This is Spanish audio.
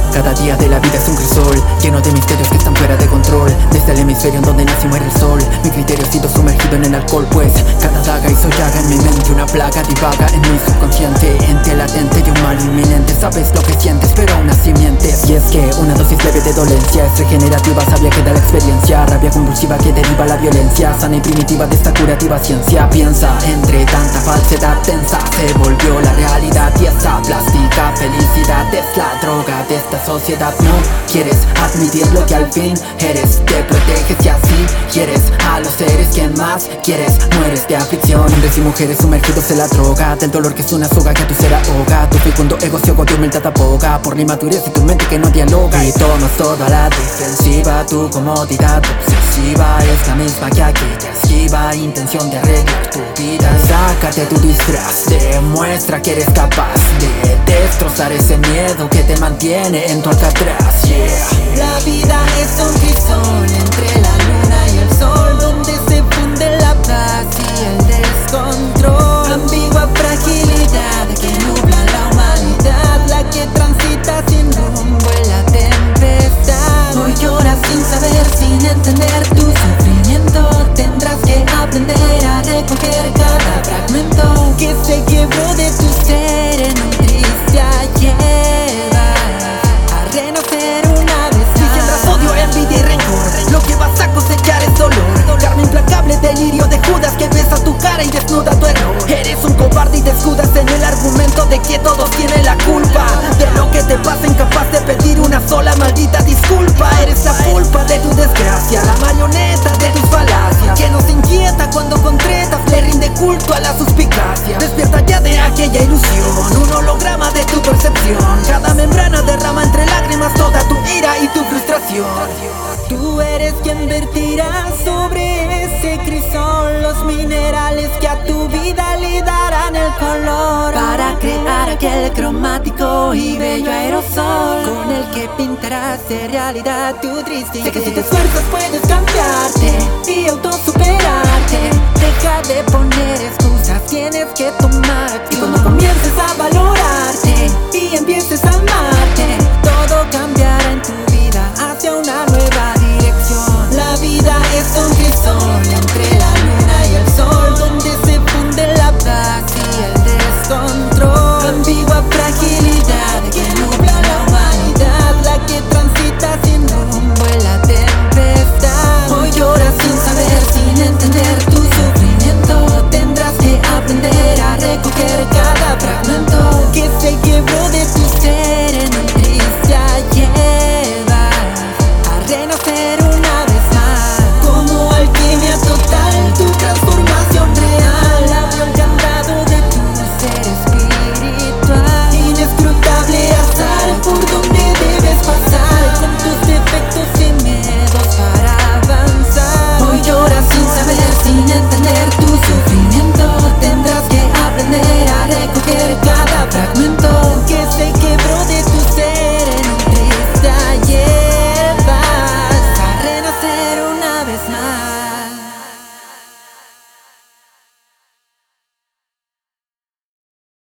Cada día de la vida es un crisol lleno de misterios que están fuera de control. Desde el hemisferio en donde nace y muere el sol, mi criterio ha sido sumergido en el alcohol, pues cada daga hizo llaga en mi mente. Una plaga divaga en mi subconsciente, ente latente de un mal inminente. Sabes lo que sientes pero aún así mientes. Y es que una dosis leve de dolencia es regenerativa, sabia que da la experiencia. Rabia convulsiva que deriva la violencia, sana y primitiva de esta curativa ciencia. Piensa, entre tanta falsedad tensa se volvió la realidad. Y esa plástica felicidad es la droga de esta sociedad. No quieres admitir lo que al fin eres, te proteges y así quieres a los seres que más quieres. Mueres de aflicción, hombres y mujeres sumergidos en la droga del dolor que es una soga que a tu ser ahoga. Tu fecundo ego ciego de humildad aboga por la inmadurez y tu mente que no dialoga. Y tomas toda la defensiva, tu comodidad obsesiva es la misma que aquella esquiva intención de arreglar tu vida. Sácate tu disfraz, demuestra que eres capaz de destrozar ese miedo que te mantiene en tu Alcatraz, yeah. La vida es un crisol entre la luna y el sol, donde se funde la paz y el descontrol. Ambigua fragilidad que nubla la humanidad, la que transita sin rumbo en la tempestad. Hoy lloras sin saber, sin entender tu sufrimiento. Tendrás que aprender a recoger cada fragmento que se quebró de tu ser en un triste ayer. A renacer una vez más. Si siembras odio, envidia y rencor, lo que vas a cosechar es dolor. Karma implacable, delirio de Judas que besa tu cara y desnuda tu error. Eres un cobarde y te escudas en el argumento de que todos tienen la culpa de lo que te pasa, incapaz de pedir una sola maldita disculpa. Eres la pulpa de tu desgracia, la marioneta de tus falacias, que nos inquieta cuando con tretas le rinde culto a la suspicacia. Despierta ya de aquella ilusión, un holograma de tu percepción. Cada membrana derrama entre lágrimas toda tu ira y tu frustración. Tú eres quien vertirá sobre ese crisol los minerales que a tu vida le darán el color, para crear aquel cromático y bello aerosol con el que pintarás de realidad tu triste. Sé que si te esfuerzas puedes cambiarte y autosuperarte. Deja de poner excusas, tienes que tomar. Y cuando comiences a valorarte y empieces a amarte, todo cambiará en tu vida hacia una nueva dirección. La vida es un crisol entre la luna y el sol, donde se funde la paz y el descontrol. Ambigua fragilidad que nubla la humanidad, la que transita sin rumbo en la tempestad. Hoy lloras sin saber, sin entender tu sufrimiento. Tendrás que aprender a recoger cada fragmento que se quebró de tu ser en un triste ayer. A renacer una vez más, como alquimia total, tu transformación real abrió el candado de tu ser espiritual. Inescrutable azar por donde debes pasar, con tus defectos y miedos para avanzar. Hoy lloras sin saber, sin entender tu sufrimiento. Tendrás que aprender a recoger cada fragmento